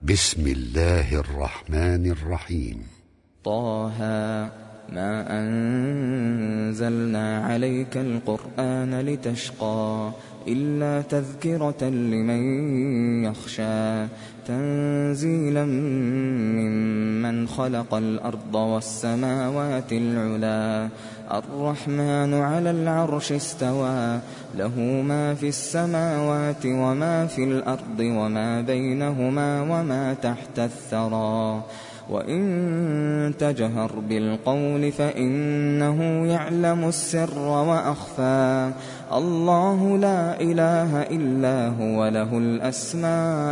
بسم الله الرحمن الرحيم. طه ما أنزلنا عليك القرآن لتشقى إلا تذكرة لمن يخشى تنزيلا ممن خلق الأرض والسماوات العلا الرحمن على العرش استوى له ما في السماوات وما في الأرض وما بينهما وما تحت الثرى وإن تجهر بالقول فإنه يعلم السر وأخفى الله لا إله إلا هو له الأسماء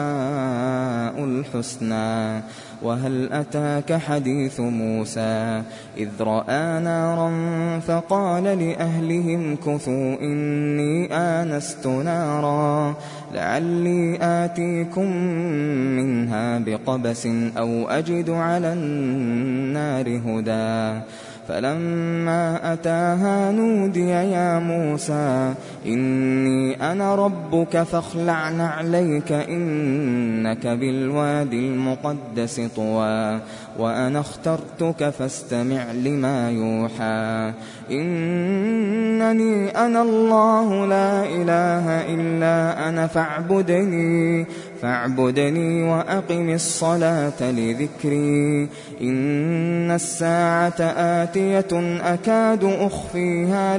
الحسنى وهل أتاك حديث موسى إذ رأى نارا فقال لأهلهم كثوا إني آنست نارا لعلي آتيكم منها بقبس أو أجد على النار هدى فلما أتاها نودي يا موسى إني أنا ربك فاخلع نعليك إنك بالوادي المقدس طوى وأنا اخترتك فاستمع لما يوحى إنني أنا الله لا إله إلا أنا فاعبدني وأقم الصلاة لذكري إن الساعة آتية أكاد أخفيها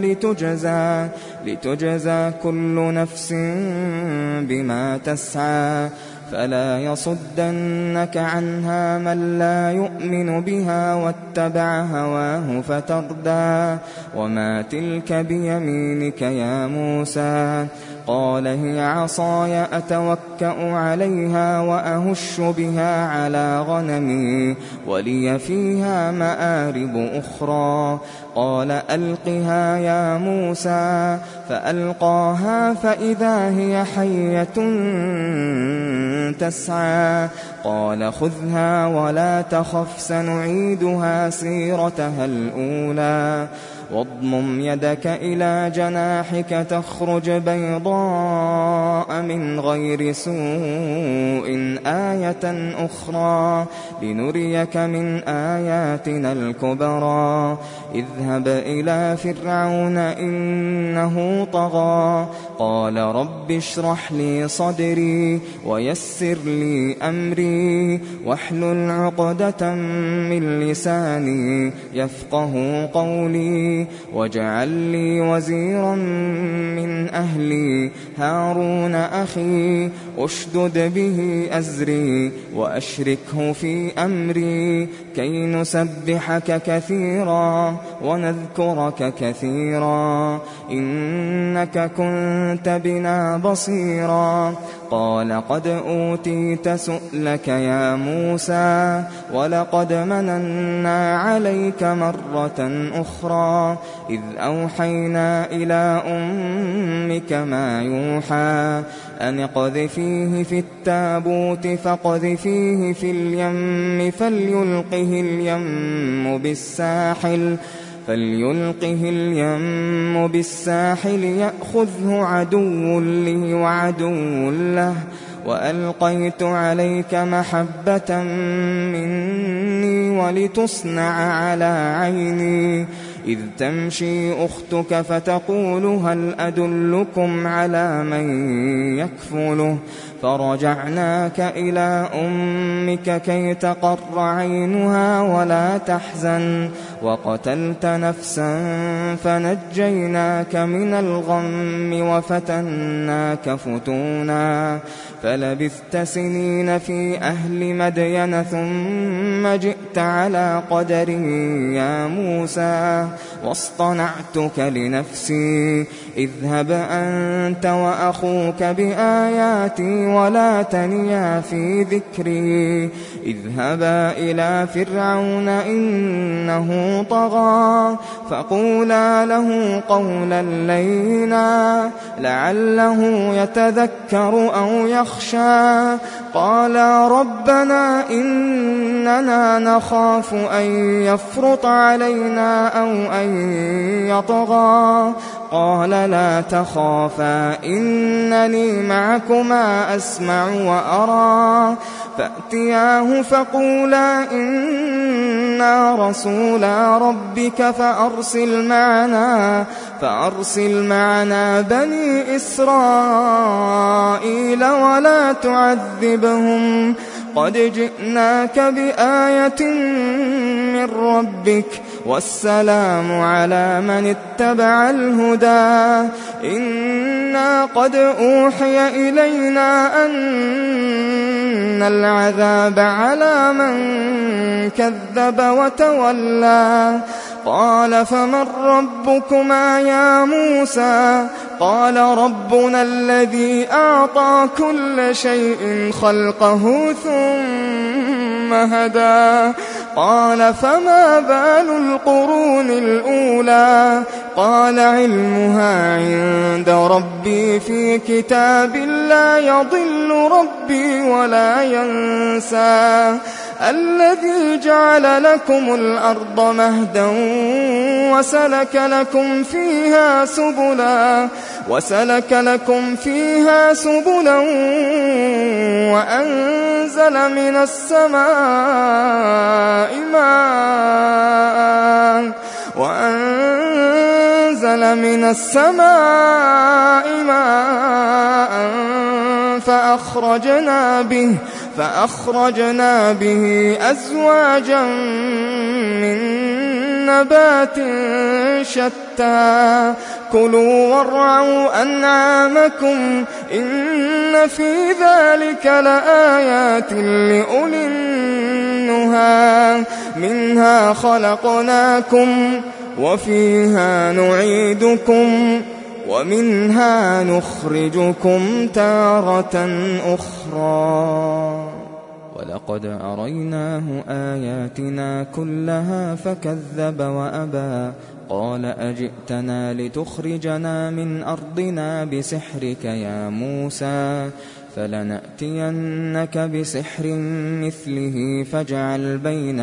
لتجزى كل نفس بما تسعى فلا يصدنك عنها من لا يؤمن بها واتبع هواه فتردى وما تلك بيمينك يا موسى قال هي عصاي أتوكأ عليها وأهش بها على غنمي ولي فيها مآرب أخرى قال ألقها يا موسى فألقاها فإذا هي حية تسعى قال خذها ولا تخف سنعيدها سيرتها الأولى واضمم يدك إلى جناحك تخرج بيضاء من غير سوء آية أخرى لنريك من آياتنا الكبرى اذهب إلى فرعون إنه طغى قال رب اشرح لي صدري ويسر لي أمري واحلل عقدة من لساني يفقه قولي واجعل لي وزيرا من أهلي هارون أخي أشدد به أزري وأشركه في أمري كي نسبحك كثيرا ونذكرك كثيرا إنك كنت بنا بصيرا قال قد أوتيت سؤلك يا موسى ولقد مننا عليك مرة أخرى إذ أوحينا إلى أمك ما يوحى أن اقذفيه في التابوت فاقذفيه في اليم فليلقه اليم بالساحل يأخذه عدو لي وعدو له وألقيت عليك محبة مني ولتصنع على عيني إذ تمشي أختك فتقول هل أدلكم على من يكفله فرجعناك إلى أمك كي تقر عينها ولا تحزن وقتلت نفسا فنجيناك من الغم وفتناك فتونا فلبثت سنين في أهل مدين ثم جئت على قدري يا موسى واصطنعتك لنفسي اذهب أنت وأخوك بآياتي ولا تنيا في ذكري اذهبا إلى فرعون إنه طغى فقولا له قولا لينا لعله يتذكر أو يخشى قالا ربنا إن إننا نخاف أن يفرط علينا أو أن يطغى قال لا تخافا إنني معكما أسمع وأرى فأتياه فقولا إنا رسولا ربك فأرسل معنا بني إسرائيل ولا تعذبهم قد جئناك بآية من ربك والسلام على من اتبع الهدى إنا قد أوحي إلينا أن العذاب على من كذب وتولى قال فمن ربكما يا موسى قال ربنا الذي أعطى كل شيء خلقه ثم هدى قال فما بال القرون الأولى قال علمها عند ربي في كتاب لا يضل ربي ولا ينسى الذي جعل لكم الأرض مهدا وسلك لكم فيها سبلا وأنزل من السماء ماء فأخرجنا به أزواجا من نبات شتى كلوا وارعوا أنعامكم إن في ذلك لآيات لأولي النهى منها خلقناكم وفيها نعيدكم ومنها نخرجكم تارة أخرى ولقد أريناه آياتنا كلها فكذب وأبى قال أجئتنا لتخرجنا من أرضنا بسحرك يا موسى فلنأتينك بسحر مثله فاجعل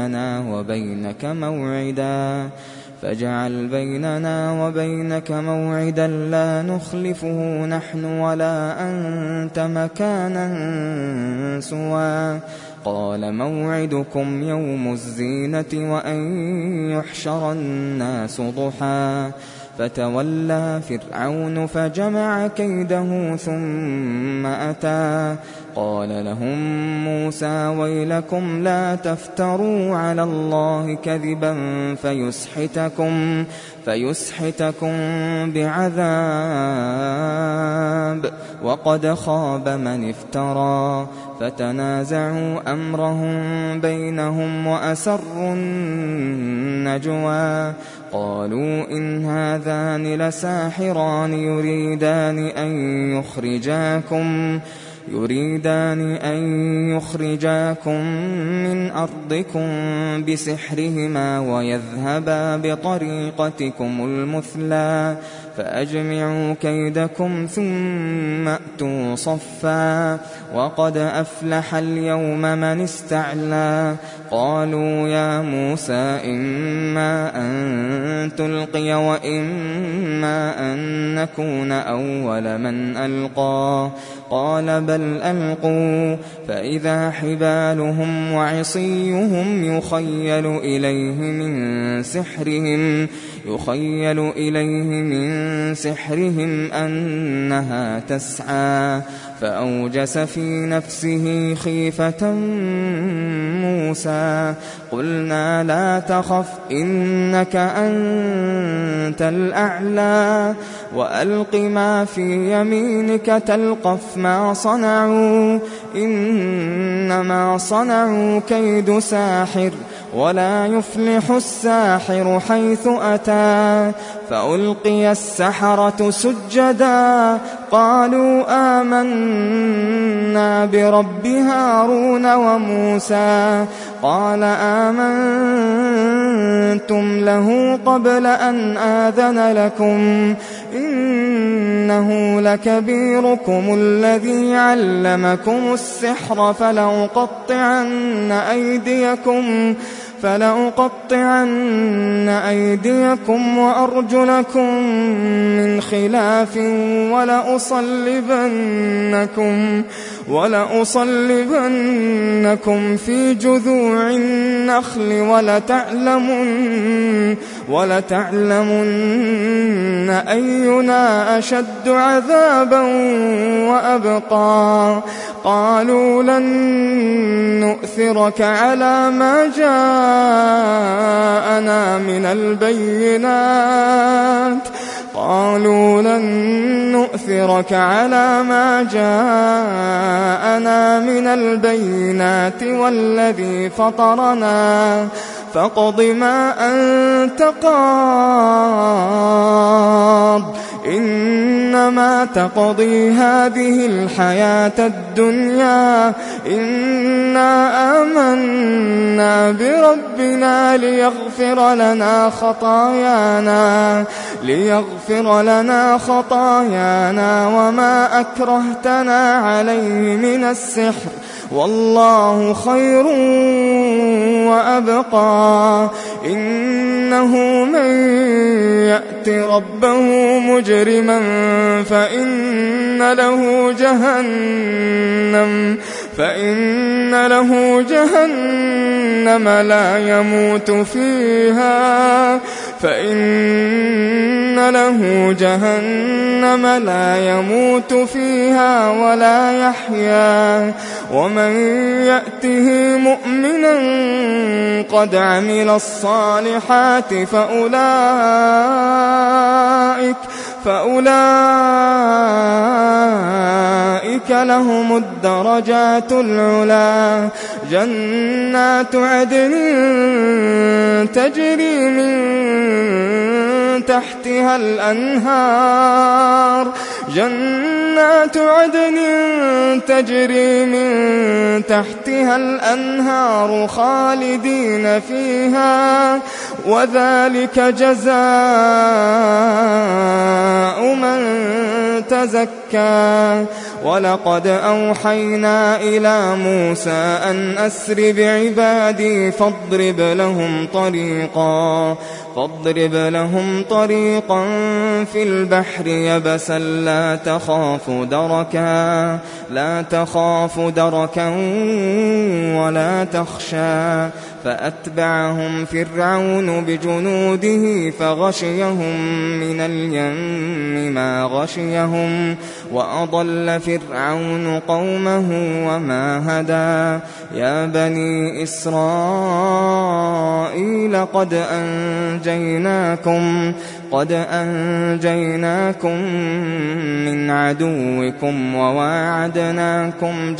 بيننا وبينك موعدا لا نخلفه نحن ولا أنت مكانا سوى قال موعدكم يوم الزينة وأن يحشر الناس ضحى فتولى فرعون فجمع كيده ثم أتى قال لهم موسى ويلكم لا تفتروا على الله كذبا فيسحتكم بعذاب وقد خاب من افترى فتنازعوا أمرهم بينهم وأسروا النجوى قالوا إن هذان لساحران يريدان أن يخرجاكم من أرضكم بسحرهما ويذهبا بطريقتكم المثلى فأجمعوا كيدكم ثم أتوا صفا وقد أفلح اليوم من استعلى قالوا يا موسى إما أن تلقي وإما أن نكون أول من ألقى قال بل ألقوا فإذا حبالهم وعصيهم يخيل إليه من سحرهم أنها تسعى فأوجس في نفسه خيفة موسى قلنا لا تخف إنك أنت الأعلى وألق ما في يمينك تلقف ما صنعوا إنما صنعوا كيد ساحر ولا يفلح الساحر حيث أتى فألقي السحرة سجدا قالوا آمنا برب هارون وموسى قال آمنتم له قبل أن آذن لكم إنه لكبيركم الذي علمكم السحر فلأقطعن أيديكم وأرجلكم من خلاف ولأصلبنكم في جذوع النخل ولتعلمن أينا أشد عذابا وأبقى. قالوا لن نؤثرك على ما جاءنا من البينات والذي فطرنا فاقض ما أنت قاض إنما تقضي هذه الحياة الدنيا إنا آمنا بربنا ليغفر لنا خطايانا وما أكرهتنا عليه من السحر والله خير وأبقى. إنه من يأت ربه مجرما فإن له جهنم لا يموت فيها ولا يحيا. ومن يأته مؤمنا قد عمل الصالحات فأولئك لهم الدرجات العلا. جنات عدن تجري من تحتها الأنهار خالدين فيها وذلك جزاء من تزكى. ولقد أوحينا إلى موسى أن أسر بعبادي فاضرب لهم طريقا في البحر يبسا لا تخاف دركا ولا تخشى. فأتبعهم فرعون بجنوده فغشيهم من اليم ما غشيهم وأضل فرعون قومه وما هدى. يا بني إسرائيل قد أنجيناكم من عدوكم وواعدناكم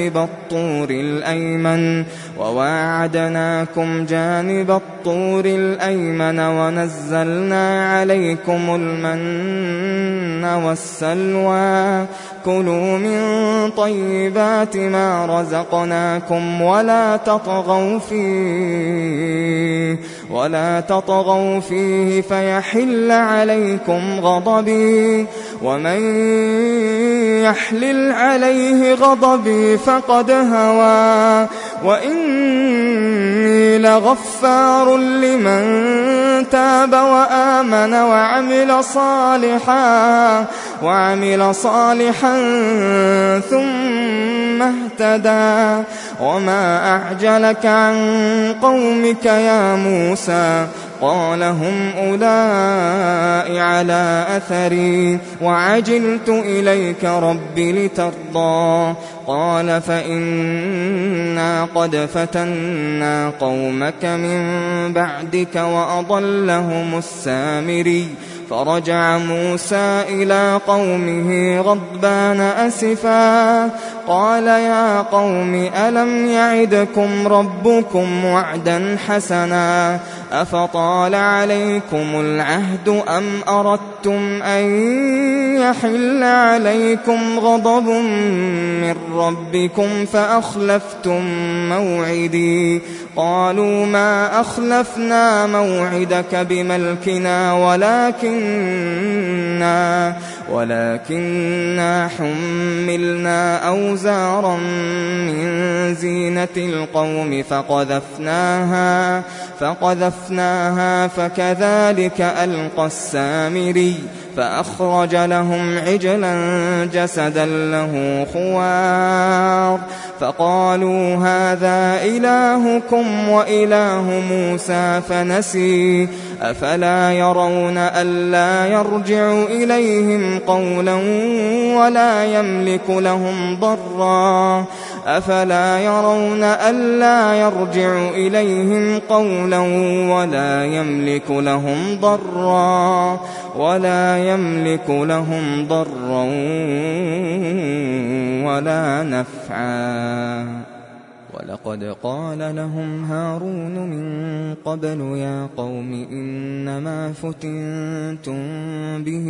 جانب الطور الأيمن ونزلنا عليكم المن والسلوى. كلوا من طيبات ما رزقناكم ولا تطغوا فيه فيحل عليكم غضبي ومن يحلل عليه غضبي فقد هوى. وإني لغفار لمن تاب وآمن وعمل صالحا ثم اهتدى. وما أعجلك عن قومك يا موسى؟ قال هم أولئك على أثري وعجلت إليك رب لترضى. قال فإنا قد فتنا قومك من بعدك وأضلهم السامري. فرجع موسى إلى قومه غضبان أسفا قال يا قوم ألم يعدكم ربكم وعدا حسنا أفطال عليكم العهد أم أردتم أن يحل عليكم غضب من ربكم فأخلفتم موعدي. قالوا ما أخلفنا موعدك بملكنا ولكننا حملنا أوزارا من زينة القوم فقذفناها فكذلك ألقى السامري فأخرج لهم عجلا جسدا له خوار فقالوا هذا إلهكم وإله موسى فنسي أفلا يرون ألا يرجع إليهم قولا ولا يملك لهم ضرا ولا نفعا ولقد قال لهم هارون من قبل يا قوم إنما فتنتم به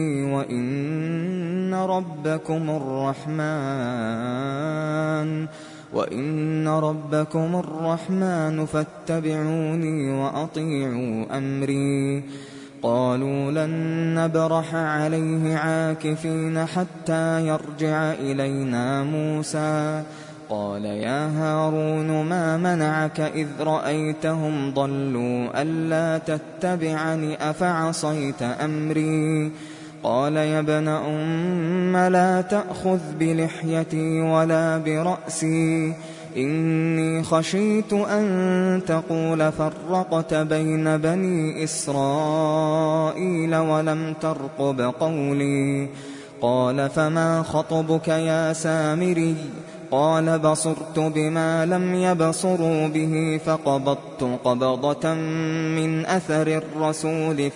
وإن ربكم الرحمن فاتبعوني وأطيعوا أمري قالوا لن نبرح عليه عاكفين حتى يرجع إلينا موسى قال يا هارون ما منعك إذ رأيتهم ضلوا ألا تتبعني أفعصيت أمري قال يا ابن أم لا تأخذ بلحيتي ولا برأسي إني خشيت أن تقول فرقت بين بني إسرائيل ولم ترقب قولي قال فما خطبك يا سامري قال بصرت بما لم يبصروا به فقبضت قبضة من أثر الرسول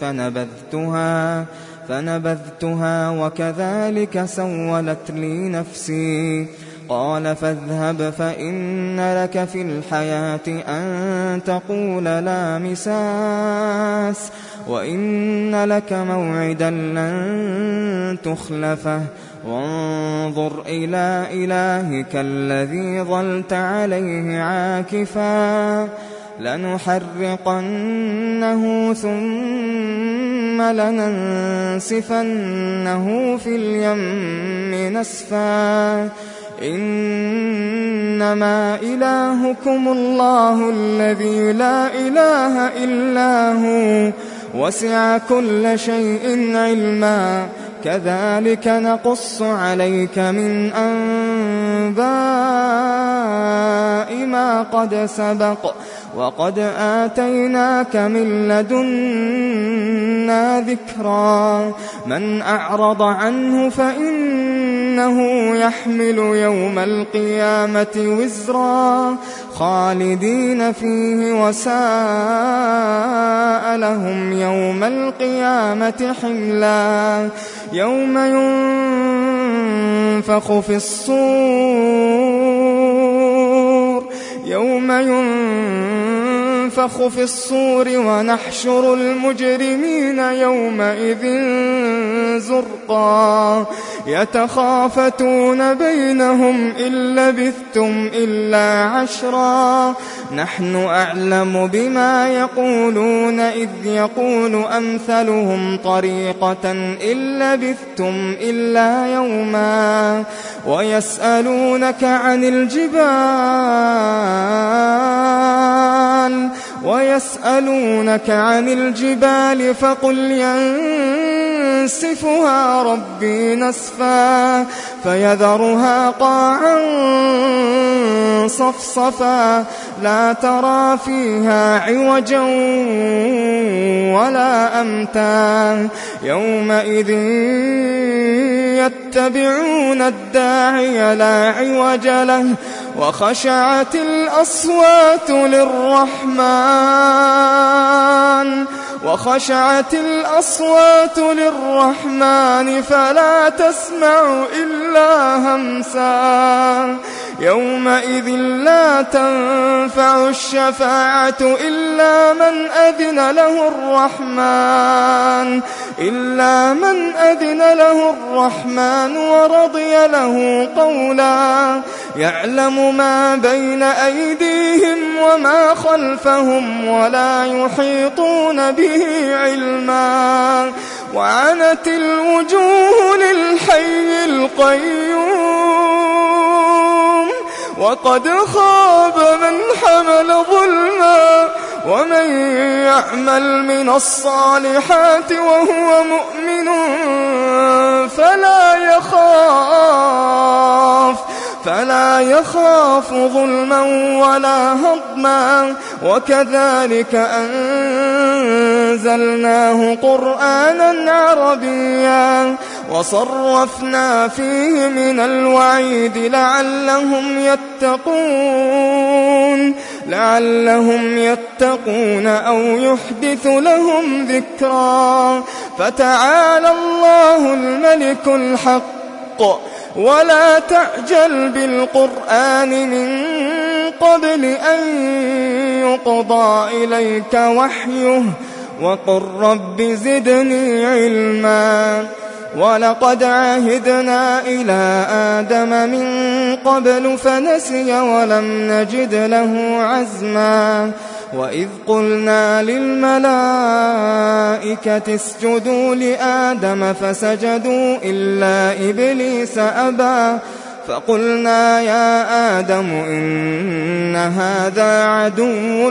فنبذتها وكذلك سولت لي نفسي قال فاذهب فإن لك في الحياة أن تقول لا مساس وإن لك موعدا لن تخلفه وانظر إلى إلهك الذي ظلت عليه عاكفا لنحرقنه ثم لننسفنه في اليم نسفا إنما إلهكم الله الذي لا إله إلا هو وسع كل شيء علما كذلك نقص عليك من أنباء ما قد سبق وقد آتيناك من لدنا ذكرا من أعرض عنه فإنه يحمل يوم القيامة وزرا خالدين فيه وساء لهم يوم القيامة حملا يوم ينفخ في الصور ونحشر المجرمين يومئذ زرقا يتخافتون بينهم إن لبثتم إلا عشرا نحن أعلم بما يقولون إذ يقول أمثلهم طريقة إن لبثتم إلا يوما ويسألونك عن الجبال فقل ينسفها ربي نسفا فيذرها قاعا صفصفا لا ترى فيها عوجا ولا أمتا يومئذ يتبعون الداعي لا عوج له وخشعت الأصوات للرحمن فلا تسمع إلا همسا يومئذ لا تنفع الشفاعة إلا من أذن له الرحمن ورضي له قولا يعلم ما بين أيديهم وما خلفهم ولا يحيطون به علما وعنت الوجوه للحي القيوم وقد خاب من حمل ظلما ومن يعمل من الصالحات وهو مؤمن فلا يخاف ظلما ولا هضما وكذلك أنزلناه قرآنا عربيا وصرفنا فيه من الوعيد لعلهم يتقون أو يحدث لهم ذكرا فتعالى الله الملك الحق ولا تعجل بالقرآن من قبل أن يقضى إليك وحيه وقل رب زدني علما ولقد عهدنا إلى آدم من قبل فنسي ولم نجد له عزما وإذ قلنا للملائكة اسجدوا لآدم فسجدوا إلا إبليس أبى فقلنا يا آدم إن هذا عدو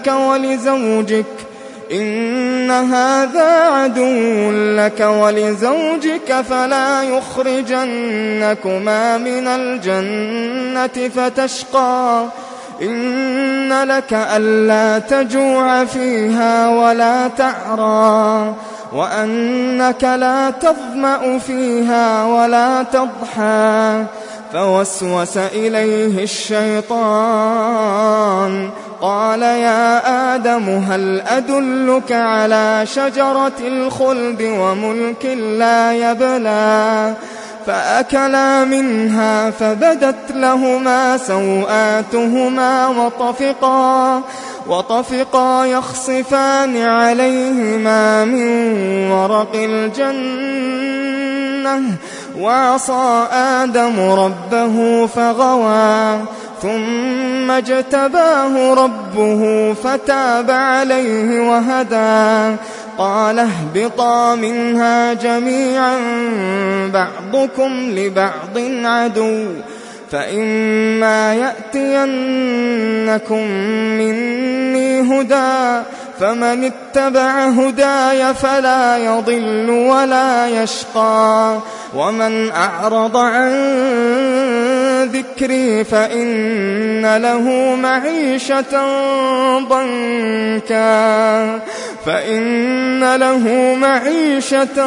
لك ولزوجك فلا يخرجنكما من الجنة فتشقى إن لك ألا تجوع فيها ولا تعرى وأنك لا تظمأ فيها ولا تضحى فوسوس إليه الشيطان قال يا آدم هل أدلك على شجرة الخلد وملك لا يبلى فأكلا منها فبدت لهما سوآتهما وطفقا يخصفان عليهما من ورق الجنة وعصى آدم ربه فغوى ثم اجتباه ربه فتاب عليه وهدى قال اهبطا منها جميعا بعضكم لبعض عدو فإما يأتينكم مني هدى فمن اتبع هداي فلا يضل ولا يشقى ومن أعرض عن ذكري فإن له معيشة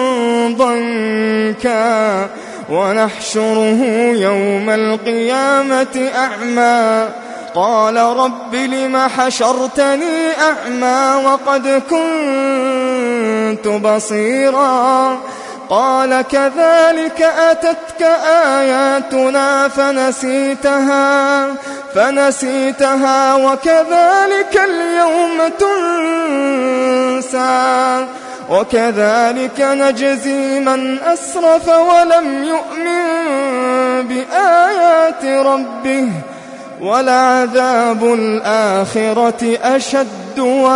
ضنكا ونحشره يوم القيامة أعمى قال رب لم حشرتني أعمى وقد كنت بصيرا قال كذلك أتتك آياتنا فنسيتها وكذلك اليوم تنسى وكذلك نجزي من أسرف ولم يؤمن بآيات ربه ولعذاب الآخرة أشد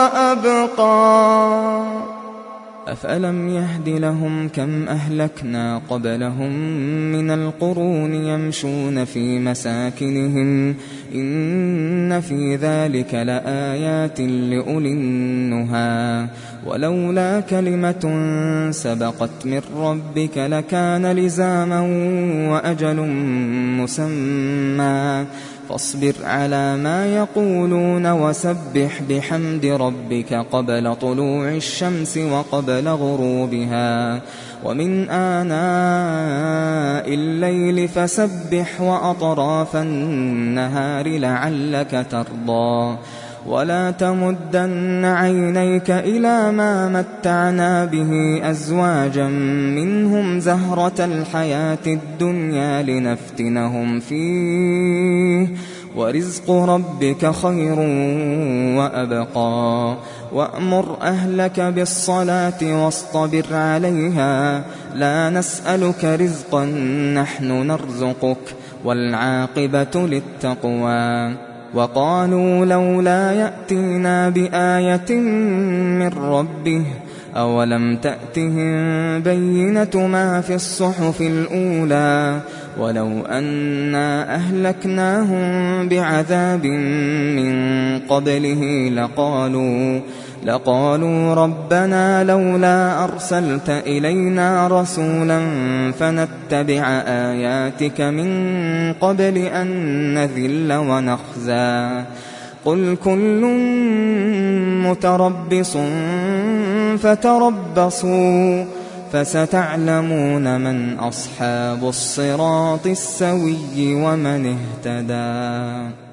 وأبقى أفألم يهد لهم كم أهلكنا قبلهم من القرون يمشون في مساكنهم إن في ذلك لآيات لأولي النهى ولولا كلمة سبقت من ربك لكان لزاما وأجل مسمى فاصبر على ما يقولون وسبح بحمد ربك قبل طلوع الشمس وقبل غروبها ومن آناء الليل فسبح وأطراف النهار لعلك ترضى ولا تمدن عينيك إلى ما متعنا به أزواجا منهم زهرة الحياة الدنيا لنفتنهم فيه ورزق ربك خير وأبقى وأمر أهلك بالصلاة واصطبر عليها لا نسألك رزقا نحن نرزقك والعاقبة للتقوى وقالوا لولا يأتينا بآية من ربه أولم تأتهم بينة ما في الصحف الأولى ولو أنا أهلكناهم بعذاب من قبله لقالوا ربنا لولا أرسلت إلينا رسولا فنتبع آياتك من قبل أن نذل ونخزى قل كل متربص فتربصوا فستعلمون من أصحاب الصراط السوي ومن اهتدى.